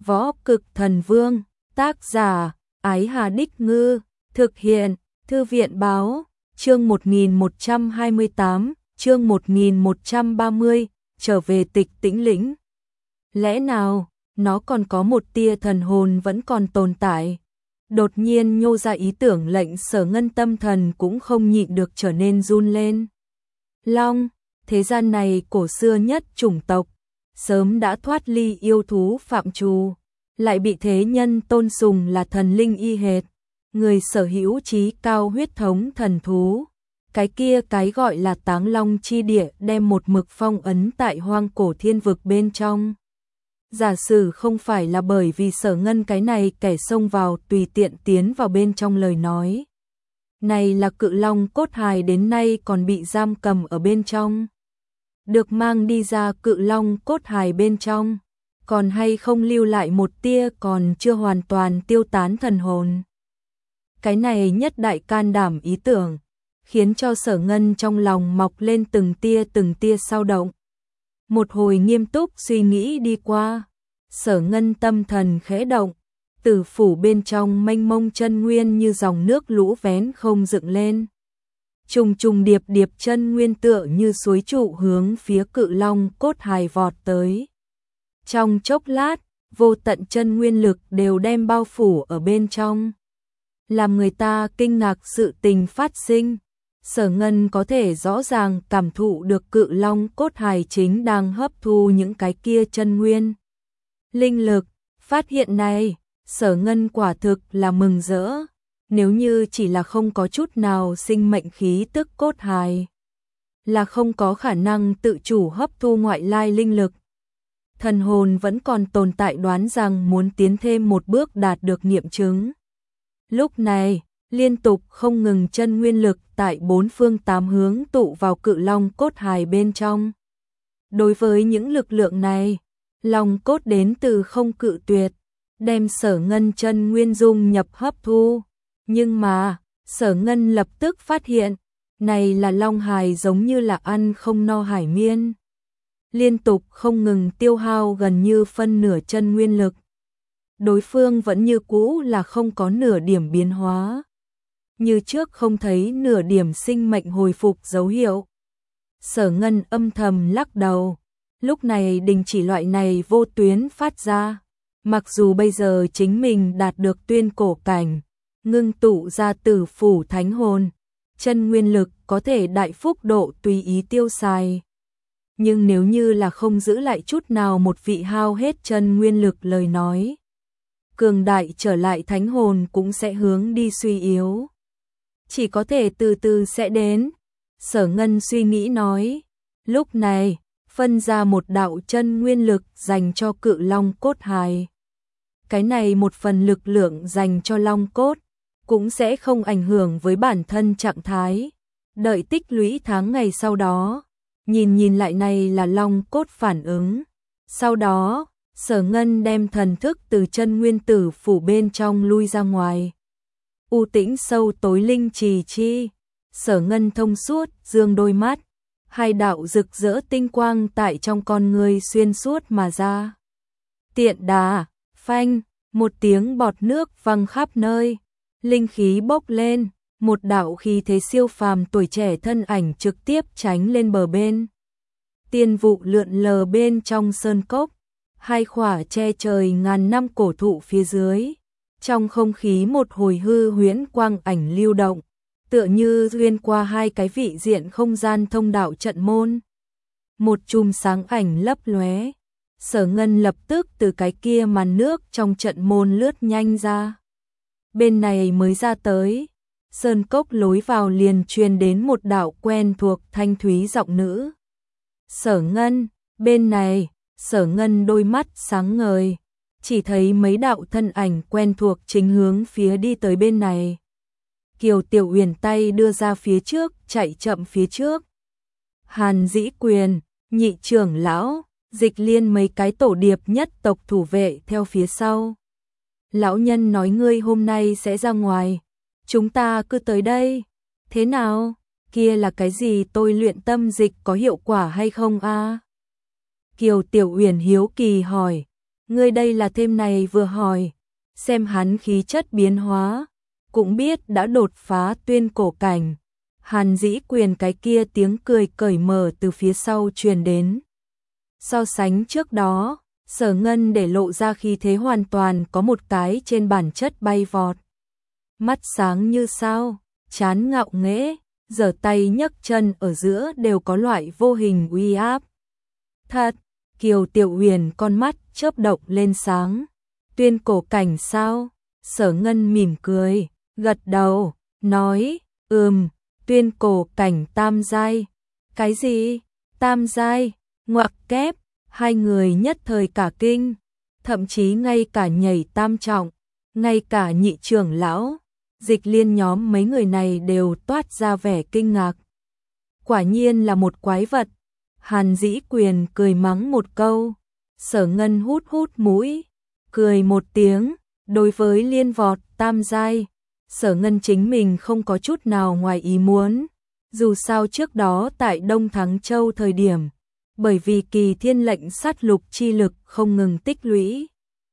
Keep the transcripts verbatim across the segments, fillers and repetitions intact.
Võ Cực Thần Vương, tác giả, Ái Hà Đích Ngư, thực hiện, Thư viện Báo, chương một nghìn một trăm hai mươi tám, chương một nghìn một trăm ba mươi, trở về Tịch Tĩnh Lĩnh. Lẽ nào, nó còn có một tia thần hồn vẫn còn tồn tại? Đột nhiên nhô ra ý tưởng lệnh Sở Ngân tâm thần cũng không nhịn được trở nên run lên. Long, thế gian này cổ xưa nhất chủng tộc, sớm đã thoát ly yêu thú phạm trù, lại bị thế nhân tôn sùng là thần linh y hệt, người sở hữu trí cao huyết thống thần thú. Cái kia cái gọi là Táng Long chi địa đem một mực phong ấn tại hoang cổ thiên vực bên trong. Giả sử không phải là bởi vì Sở Ngân cái này kẻ xông vào tùy tiện tiến vào bên trong lời nói. Này là cự long cốt hài đến nay còn bị giam cầm ở bên trong. Được mang đi ra cự long cốt hài bên trong, còn hay không lưu lại một tia còn chưa hoàn toàn tiêu tán thần hồn. Cái này nhất đại can đảm ý tưởng, khiến cho Sở Ngân trong lòng mọc lên từng tia từng tia sao động. Một hồi nghiêm túc suy nghĩ đi qua, Sở Ngân tâm thần khẽ động, tử phủ bên trong mênh mông chân nguyên như dòng nước lũ vén không dựng lên. Trùng trùng điệp điệp chân nguyên tựa như suối trụ hướng phía cự long cốt hài vọt tới. Trong chốc lát, vô tận chân nguyên lực đều đem bao phủ ở bên trong. Làm người ta kinh ngạc sự tình phát sinh. Sở Ngân có thể rõ ràng cảm thụ được cự long cốt hài chính đang hấp thu những cái kia chân nguyên. Linh lực, phát hiện này, Sở Ngân quả thực là mừng rỡ. Nếu như chỉ là không có chút nào sinh mệnh khí tức cốt hài, là không có khả năng tự chủ hấp thu ngoại lai linh lực. Thần hồn vẫn còn tồn tại đoán rằng muốn tiến thêm một bước đạt được nghiệm chứng. Lúc này, liên tục không ngừng chân nguyên lực tại bốn phương tám hướng tụ vào cự long cốt hài bên trong. Đối với những lực lượng này, long cốt đến từ không cự tuyệt, đem Sở Ngân chân nguyên dung nhập hấp thu. Nhưng mà, Sở Ngân lập tức phát hiện, này là long hài giống như là ăn không no hải miên. Liên tục không ngừng tiêu hao gần như phân nửa chân nguyên lực. Đối phương vẫn như cũ là không có nửa điểm biến hóa. Như trước không thấy nửa điểm sinh mệnh hồi phục dấu hiệu. Sở Ngân âm thầm lắc đầu, lúc này đình chỉ loại này vô tuyến phát ra. Mặc dù bây giờ chính mình đạt được tuyên cổ cảnh, ngưng tụ ra tử phủ thánh hồn, chân nguyên lực có thể đại phúc độ tùy ý tiêu xài. Nhưng nếu như là không giữ lại chút nào một vị hao hết chân nguyên lực lời nói, cường đại trở lại thánh hồn cũng sẽ hướng đi suy yếu. Chỉ có thể từ từ sẽ đến. Sở Ngân suy nghĩ nói, lúc này, phân ra một đạo chân nguyên lực dành cho cự long cốt hài. Cái này một phần lực lượng dành cho long cốt, cũng sẽ không ảnh hưởng với bản thân trạng thái. Đợi tích lũy tháng ngày sau đó, nhìn nhìn lại này là long cốt phản ứng. Sau đó, Sở Ngân đem thần thức từ chân nguyên tử phủ bên trong lui ra ngoài. U tĩnh sâu tối linh trì chi, Sở Ngân thông suốt, dương đôi mắt, hai đạo rực rỡ tinh quang tại trong con người xuyên suốt mà ra. Tiện đà, phanh, một tiếng bọt nước văng khắp nơi, linh khí bốc lên, một đạo khí thế siêu phàm tuổi trẻ thân ảnh trực tiếp tránh lên bờ bên. Tiên vụ lượn lờ bên trong sơn cốc, hai khỏa che trời ngàn năm cổ thụ phía dưới. Trong không khí một hồi hư huyễn quang ảnh lưu động, tựa như xuyên qua hai cái vị diện không gian thông đạo trận môn. Một chùm sáng ảnh lấp lóe, Sở Ngân lập tức từ cái kia màn nước trong trận môn lướt nhanh ra. Bên này mới ra tới, sơn cốc lối vào liền truyền đến một đạo quen thuộc thanh thúy giọng nữ. Sở Ngân, bên này, Sở Ngân đôi mắt sáng ngời, chỉ thấy mấy đạo thân ảnh quen thuộc chính hướng phía đi tới bên này. Kiều Tiểu Uyển tay đưa ra phía trước, chạy chậm phía trước. Hàn Dĩ Quyền, nhị trưởng lão, Dịch Liên mấy cái tổ điệp nhất tộc thủ vệ theo phía sau. Lão nhân nói ngươi hôm nay sẽ ra ngoài, chúng ta cứ tới đây. Thế nào? Kia là cái gì, tôi luyện tâm dịch có hiệu quả hay không a? À? Kiều Tiểu Uyển hiếu kỳ hỏi. Ngươi đây là thêm này vừa hỏi, xem hắn khí chất biến hóa, cũng biết đã đột phá tuyên cổ cảnh. Hàn Dĩ Quyền cái kia tiếng cười cởi mở từ phía sau truyền đến. So sánh trước đó, Sở Ngân để lộ ra khí thế hoàn toàn có một cái trên bản chất bay vọt. Mắt sáng như sao, chán ngạo nghễ, giở tay nhấc chân ở giữa đều có loại vô hình uy áp. Thật, Kiều Tiểu Huyền con mắt chớp động lên sáng. Tuyên cổ cảnh sao? Sở Ngân mỉm cười, gật đầu, nói, ừm, tuyên cổ cảnh tam giai. Cái gì? Tam giai? Ngoặc kép, hai người nhất thời cả kinh, thậm chí ngay cả nhảy tam trọng, ngay cả nhị trưởng lão, Dịch Liên nhóm mấy người này đều toát ra vẻ kinh ngạc. Quả nhiên là một quái vật. Hàn Dĩ Quyền cười mắng một câu, Sở Ngân hút hút mũi, cười một tiếng, đối với liên vọt tam giai, Sở Ngân chính mình không có chút nào ngoài ý muốn, dù sao trước đó tại Đông Thắng Châu thời điểm, bởi vì kỳ thiên lệnh sát lục chi lực không ngừng tích lũy.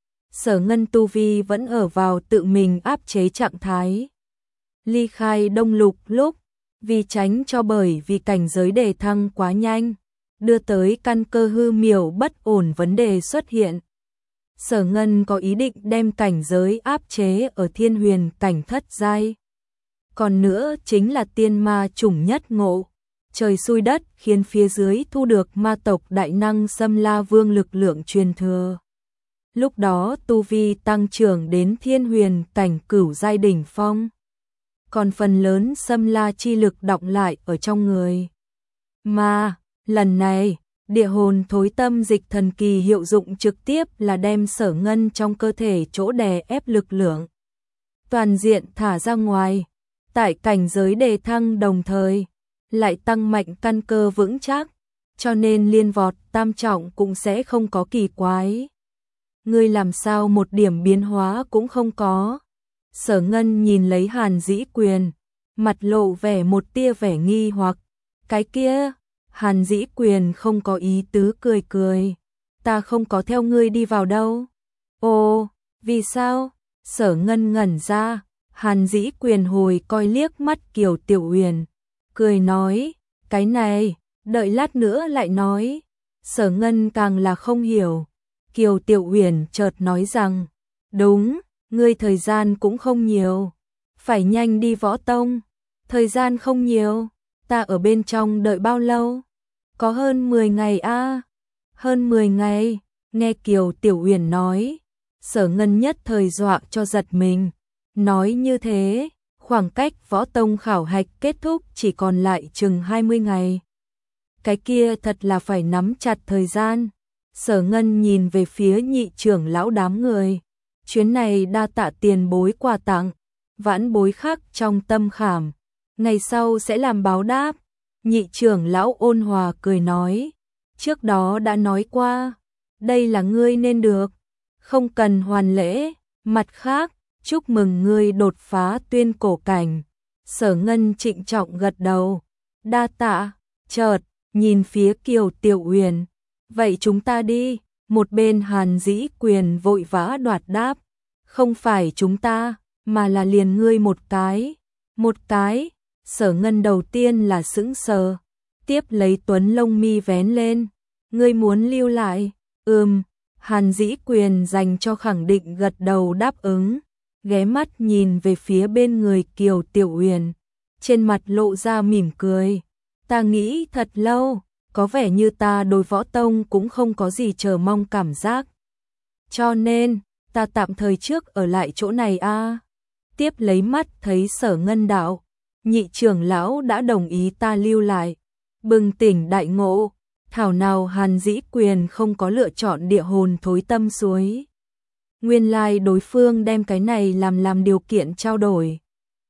Sở Ngân tu vi vẫn ở vào tự mình áp chế trạng thái. Ly khai Đông Lục lúc, vì tránh cho bởi vì cảnh giới đề thăng quá nhanh, đưa tới căn cơ hư miểu bất ổn vấn đề xuất hiện. Sở Ngân có ý định đem cảnh giới áp chế ở thiên huyền cảnh thất giai. Còn nữa chính là tiên ma chủng nhất ngộ. Trời xui đất khiến phía dưới thu được ma tộc đại năng Xâm La Vương lực lượng truyền thừa. Lúc đó tu vi tăng trưởng đến thiên huyền cảnh cửu giai đỉnh phong. Còn phần lớn Xâm La chi lực đọng lại ở trong người. Mà, lần này, địa hồn thối tâm dịch thần kỳ hiệu dụng trực tiếp là đem Sở Ngân trong cơ thể chỗ đè ép lực lượng. Toàn diện thả ra ngoài, tại cảnh giới đề thăng đồng thời, lại tăng mạnh căn cơ vững chắc, cho nên liên vọt tam trọng cũng sẽ không có kỳ quái. Ngươi làm sao một điểm biến hóa cũng không có. Sở Ngân nhìn lấy Hàn Dĩ Quyền, mặt lộ vẻ một tia vẻ nghi hoặc. Cái kia, Hàn Dĩ Quyền không có ý tứ cười cười. Ta không có theo ngươi đi vào đâu. Ồ, vì sao? Sở Ngân ngẩn ra, Hàn Dĩ Quyền hồi coi liếc mắt Kiều Tiểu Huyền, cười nói, cái này, đợi lát nữa lại nói. Sở Ngân càng là không hiểu. Kiều Tiểu Huyền chợt nói rằng, đúng, ngươi thời gian cũng không nhiều, phải nhanh đi võ tông. Thời gian không nhiều, ta ở bên trong đợi bao lâu? Có hơn mười ngày a. À? Hơn mười ngày, nghe Kiều Tiểu Huyền nói, Sở Ngân nhất thời dọa cho giật mình. Nói như thế, khoảng cách võ tông khảo hạch kết thúc chỉ còn lại chừng hai mươi ngày. Cái kia thật là phải nắm chặt thời gian. Sở Ngân nhìn về phía nhị trưởng lão đám người. Chuyến này đa tạ tiền bối quà tặng, vãn bối khắc trong tâm khảm. Ngày sau sẽ làm báo đáp. Nhị trưởng lão ôn hòa cười nói. Trước đó đã nói qua, đây là ngươi nên được, không cần hoàn lễ. Mặt khác, chúc mừng ngươi đột phá tuyên cổ cảnh. Sở Ngân trịnh trọng gật đầu. Đa tạ. Chợt nhìn phía Kiều Tiểu Huyền, vậy chúng ta đi. Một bên Hàn Dĩ Quyền vội vã đoạt đáp, không phải chúng ta, mà là liền ngươi một cái. Một cái. Sở Ngân đầu tiên là sững sờ, tiếp lấy Tuấn lông mi vén lên. Ngươi muốn lưu lại? Ừm. Hàn Dĩ Quyền dành cho khẳng định gật đầu đáp ứng, ghé mắt nhìn về phía bên người Kiều Tiểu Huyền, trên mặt lộ ra mỉm cười. Ta nghĩ thật lâu, có vẻ như ta đối võ tông cũng không có gì chờ mong cảm giác. Cho nên, ta tạm thời trước ở lại chỗ này a. À. Tiếp lấy mắt thấy Sở Ngân đạo, nhị trưởng lão đã đồng ý ta lưu lại. Bừng tỉnh đại ngộ, thảo nào Hàn Dĩ Quyền không có lựa chọn địa hồn thối tâm suối. Nguyên lai đối phương đem cái này làm làm điều kiện trao đổi.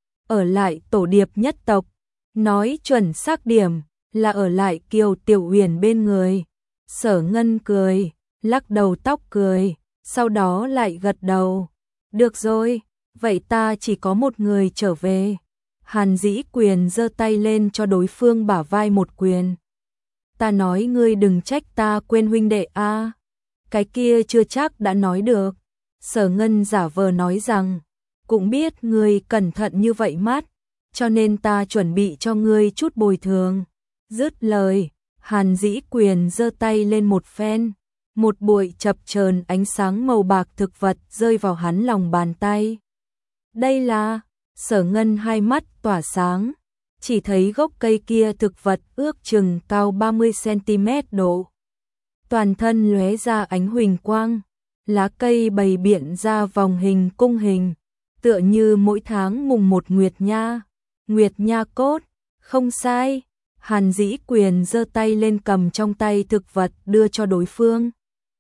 Ở lại tổ điệp nhất tộc, nói chuẩn xác điểm là ở lại Kiều Tiểu Huyền bên người. Sở Ngân cười, lắc đầu tóc cười, sau đó lại gật đầu. Được rồi, vậy ta chỉ có một người trở về. Hàn Dĩ Quyền giơ tay lên cho đối phương bả vai một quyền. Ta nói ngươi đừng trách ta quên huynh đệ a. cái kia chưa chắc đã nói được. Sở Ngân giả vờ nói rằng, cũng biết ngươi cẩn thận như vậy mắt, cho nên ta chuẩn bị cho ngươi chút bồi thường. Dứt lời, Hàn Dĩ Quyền giơ tay lên một phen, một bụi chập chờn ánh sáng màu bạc thực vật rơi vào hắn lòng bàn tay. Đây là, Sở Ngân hai mắt tỏa sáng, chỉ thấy gốc cây kia thực vật ước chừng cao ba mươi xăng-ti-mét độ. Toàn thân lóe ra ánh huỳnh quang, lá cây bày biện ra vòng hình cung hình, tựa như mỗi tháng mùng một Nguyệt Nha. Nguyệt Nha cốt, không sai. Hàn Dĩ Quyền giơ tay lên cầm trong tay thực vật đưa cho đối phương.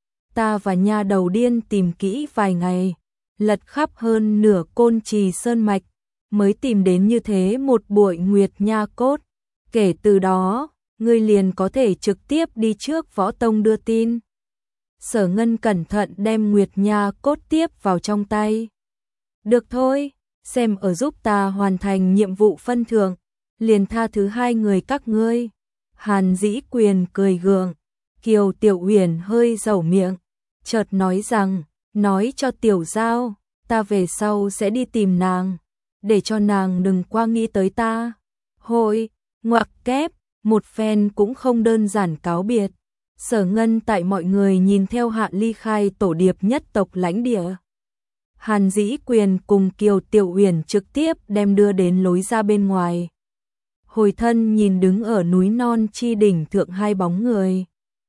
Ta và nha đầu điên tìm kỹ vài ngày, lật khắp hơn nửa Côn Trì Sơn Mạch, mới tìm đến như thế một bụi Nguyệt Nha cốt. Kể từ đó, ngươi liền có thể trực tiếp đi trước võ tông đưa tin. Sở Ngân cẩn thận đem Nguyệt Nha cốt tiếp vào trong tay. Được thôi, xem ở giúp ta hoàn thành nhiệm vụ phân thưởng, liền tha thứ hai người các ngươi. Hàn Dĩ Quyền cười gượng, Kiều Tiểu Uyển hơi dẩu miệng, chợt nói rằng, nói cho Tiểu Giao, ta về sau sẽ đi tìm nàng, để cho nàng đừng qua nghĩ tới ta. Hội, ngoặc kép, một phen cũng không đơn giản cáo biệt. Sở Ngân tại mọi người nhìn theo hạ ly khai tổ điệp nhất tộc lãnh địa. Hàn Dĩ Quyền cùng Kiều Tiểu Uyển trực tiếp đem đưa đến lối ra bên ngoài. Hồi thân nhìn đứng ở núi non chi đỉnh thượng hai bóng người.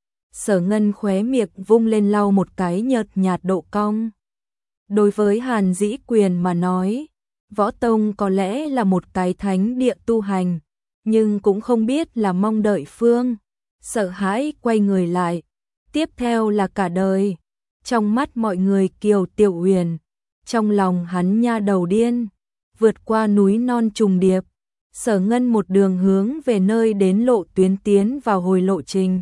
Sở Ngân khóe miệng vung lên lau một cái nhợt nhạt độ cong. Đối với Hàn Dĩ Quyền mà nói, võ tông có lẽ là một cái thánh địa tu hành, nhưng cũng không biết là mong đợi phương. Sợ hãi quay người lại, tiếp theo là cả đời. Trong mắt mọi người Kiều Tiểu Uyển, trong lòng hắn nha đầu điên, vượt qua núi non trùng điệp. Sở Ngân một đường hướng về nơi đến lộ tuyến tiến vào hồi lộ trình.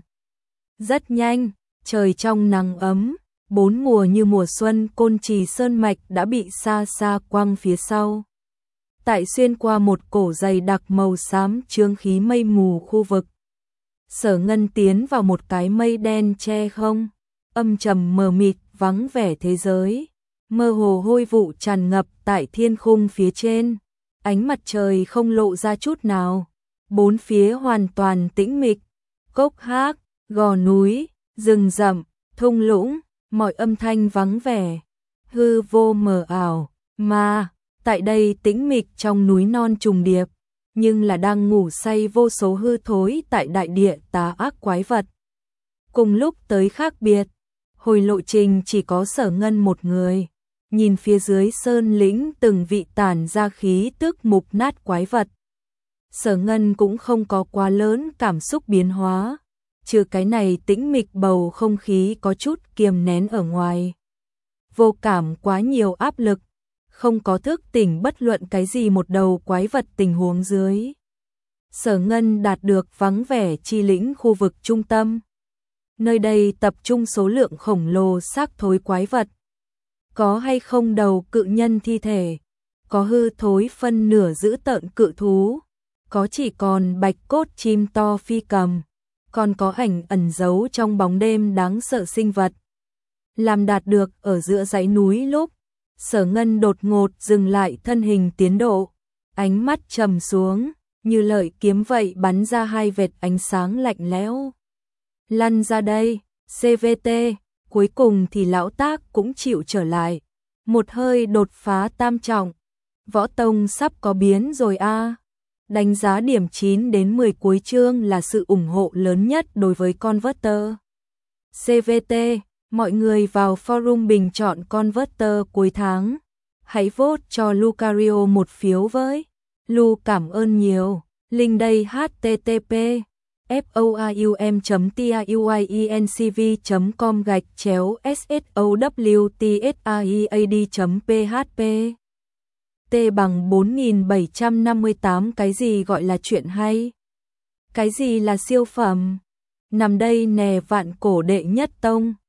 Rất nhanh, trời trong nắng ấm, bốn mùa như mùa xuân Côn Trì Sơn Mạch đã bị xa xa quăng phía sau. Tại xuyên qua một cổ dày đặc màu xám chướng khí mây mù khu vực. Sở Ngân tiến vào một cái mây đen che không, âm trầm mờ mịt vắng vẻ thế giới. Mơ hồ hôi vụ tràn ngập tại thiên khung phía trên, ánh mặt trời không lộ ra chút nào, bốn phía hoàn toàn tĩnh mịch, cốc hác, gò núi, rừng rậm, thung lũng, mọi âm thanh vắng vẻ, hư vô mờ ảo, mà tại đây tĩnh mịch trong núi non trùng điệp, nhưng là đang ngủ say vô số hư thối tại đại địa tà ác quái vật. Cùng lúc tới khác biệt, hồi lộ trình chỉ có Sở Ngân một người. Nhìn phía dưới sơn lĩnh từng vị tản ra khí tức mục nát quái vật. Sở Ngân cũng không có quá lớn cảm xúc biến hóa, trừ cái này tĩnh mịch bầu không khí có chút kiềm nén ở ngoài. Vô cảm quá nhiều áp lực, không có thức tỉnh bất luận cái gì một đầu quái vật tình huống dưới. Sở Ngân đạt được vắng vẻ chi lĩnh khu vực trung tâm. Nơi đây tập trung số lượng khổng lồ xác thối quái vật. Có hay không đầu cự nhân thi thể, có hư thối phân nửa giữ tợn cự thú, có chỉ còn bạch cốt chim to phi cầm, còn có ảnh ẩn giấu trong bóng đêm đáng sợ sinh vật. Làm đạt được ở giữa dãy núi lúc, Sở Ngân đột ngột dừng lại thân hình tiến độ, ánh mắt trầm xuống, như lợi kiếm vậy bắn ra hai vệt ánh sáng lạnh lẽo. Lăn ra đây, xê vê tê. Cuối cùng thì lão tác cũng chịu trở lại, một hơi đột phá tam trọng. Võ tông sắp có biến rồi a. À. Đánh giá điểm chín đến mười cuối chương là sự ủng hộ lớn nhất đối với Converter. xê vê tê, mọi người vào forum bình chọn Converter cuối tháng. Hãy vote cho Lucario một phiếu với. Lu cảm ơn nhiều. Link đây http forum chấm tuyencv chấm com gạch chéo sowtsaid chấm php. T bằng bốn nghìn bảy trăm năm mươi tám. Cái gì gọi là chuyện hay? Cái gì là siêu phẩm? Nằm đây nè vạn cổ đệ nhất tông.